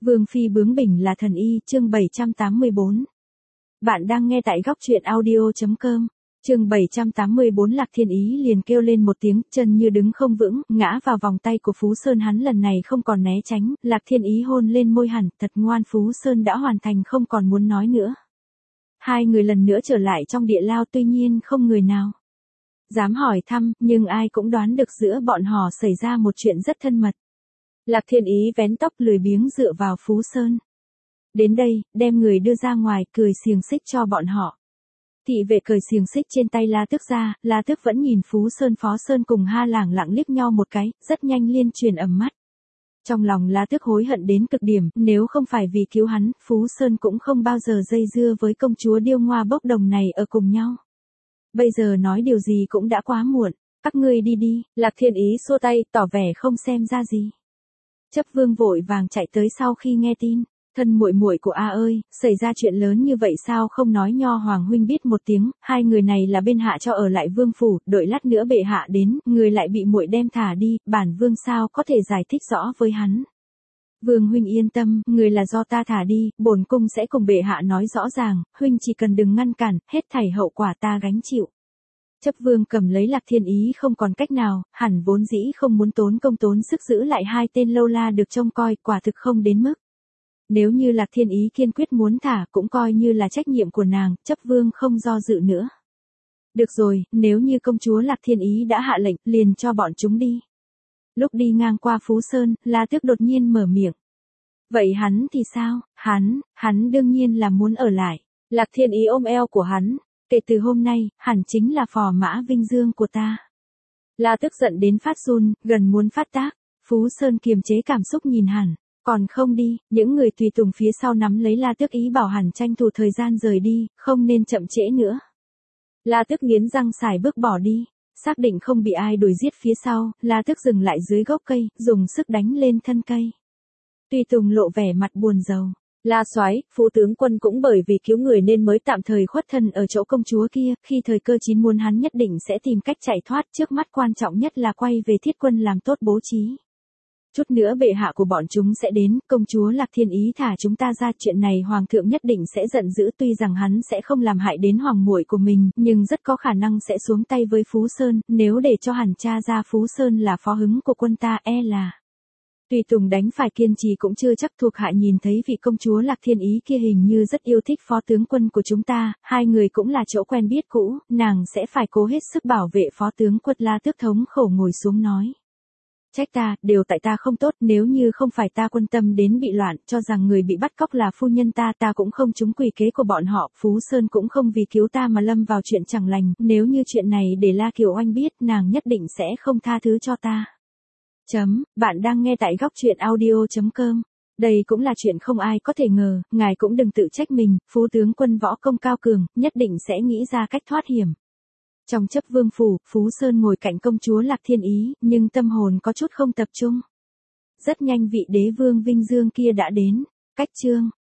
Vương phi bướng bỉnh là thần y, chương 784. Bạn đang nghe tại góc truyện audio.com. Chương 784 Lạc Thiên Ý liền kêu lên một tiếng, chân như đứng không vững, ngã vào vòng tay của Phú Sơn. Hắn lần này không còn né tránh, Lạc Thiên Ý hôn lên môi hẳn, thật ngoan. Phú Sơn đã hoàn thành, không còn muốn nói nữa. Hai người lần nữa trở lại trong địa lao, tuy nhiên không người nào dám hỏi thăm, nhưng ai cũng đoán được giữa bọn họ xảy ra một chuyện rất thân mật. Lạc Thiên Ý vén tóc lười biếng dựa vào Phú Sơn. Đến đây, đem người đưa ra ngoài, cười xiềng xích cho bọn họ. Thị vệ cởi xiềng xích trên tay La Tước ra, La Tước vẫn nhìn Phú Sơn. Phó Sơn cùng Ha Lảng lặng liếc nhau một cái, rất nhanh liên truyền ầm mắt. Trong lòng La Tước hối hận đến cực điểm, nếu không phải vì cứu hắn, Phú Sơn cũng không bao giờ dây dưa với công chúa điêu ngoa bốc đồng này ở cùng nhau. Bây giờ nói điều gì cũng đã quá muộn, các ngươi đi đi. Lạc Thiên Ý xua tay, tỏ vẻ không xem ra gì. Chấp Vương vội vàng chạy tới sau khi nghe tin. Thân muội muội của A ơi, xảy ra chuyện lớn như vậy sao không nói Nho Hoàng huynh biết một tiếng, hai người này là bên hạ cho ở lại vương phủ, đợi lát nữa bệ hạ đến, người lại bị muội đem thả đi, bản vương sao có thể giải thích rõ với hắn. Vương huynh yên tâm, người là do ta thả đi, bổn cung sẽ cùng bệ hạ nói rõ ràng, huynh chỉ cần đừng ngăn cản, hết thảy hậu quả ta gánh chịu. Chấp Vương cầm lấy Lạc Thiên Ý không còn cách nào, hẳn vốn dĩ không muốn tốn công tốn sức giữ lại hai tên lâu la được trông coi, quả thực không đến mức. Nếu như Lạc Thiên Ý kiên quyết muốn thả cũng coi như là trách nhiệm của nàng, Chấp Vương không do dự nữa. Được rồi, nếu như công chúa Lạc Thiên Ý đã hạ lệnh, liền cho bọn chúng đi. Lúc đi ngang qua Phú Sơn, La Tước đột nhiên mở miệng. Vậy hắn thì sao? Hắn đương nhiên là muốn ở lại. Lạc Thiên Ý ôm eo của hắn. Kể từ hôm nay, hẳn chính là phò mã vinh dương của ta. La Tước giận đến phát run, gần muốn phát tác. Phú Sơn kiềm chế cảm xúc nhìn hẳn. Còn không đi, những người tùy tùng phía sau nắm lấy La Tước ý bảo hẳn tranh thủ thời gian rời đi, không nên chậm trễ nữa. La Tước nghiến răng sải bước bỏ đi. Xác định không bị ai đuổi giết phía sau, La Tước dừng lại dưới gốc cây, dùng sức đánh lên thân cây. Tùy tùng lộ vẻ mặt buồn rầu. La soái, Phú tướng quân cũng bởi vì cứu người nên mới tạm thời khuất thân ở chỗ công chúa kia, khi thời cơ chín muôn hắn nhất định sẽ tìm cách chạy thoát, trước mắt quan trọng nhất là quay về Thiết Quân làm tốt bố trí. Chút nữa bệ hạ của bọn chúng sẽ đến, công chúa Lạc Thiên Ý thả chúng ta ra, chuyện này hoàng thượng nhất định sẽ giận dữ, tuy rằng hắn sẽ không làm hại đến hoàng muội của mình, nhưng rất có khả năng sẽ xuống tay với Phú Sơn, nếu để cho hẳn tra ra Phú Sơn là phó hứng của quân ta là. Tùy tùng đánh phải kiên trì cũng chưa chắc. Thuộc hạ nhìn thấy vị công chúa Lạc Thiên Ý kia hình như rất yêu thích phó tướng quân của chúng ta, hai người cũng là chỗ quen biết cũ, nàng sẽ phải cố hết sức bảo vệ phó tướng quân. La Tước thống khổ ngồi xuống nói. Trách ta, đều tại ta không tốt, nếu như không phải ta quan tâm đến bị loạn, cho rằng người bị bắt cóc là phu nhân ta cũng không trúng quỷ kế của bọn họ, Phú Sơn cũng không vì cứu ta mà lâm vào chuyện chẳng lành, nếu như chuyện này để La Kiều Oanh biết, nàng nhất định sẽ không tha thứ cho ta. Bạn đang nghe tại góc truyện audio.com. Đây cũng là chuyện không ai có thể ngờ, ngài cũng đừng tự trách mình, Phú tướng quân võ công cao cường, nhất định sẽ nghĩ ra cách thoát hiểm. Trong Chấp Vương phủ, Phú Sơn ngồi cạnh công chúa Lạc Thiên Ý, nhưng tâm hồn có chút không tập trung. Rất nhanh vị đế vương vinh dương kia đã đến. Cách chương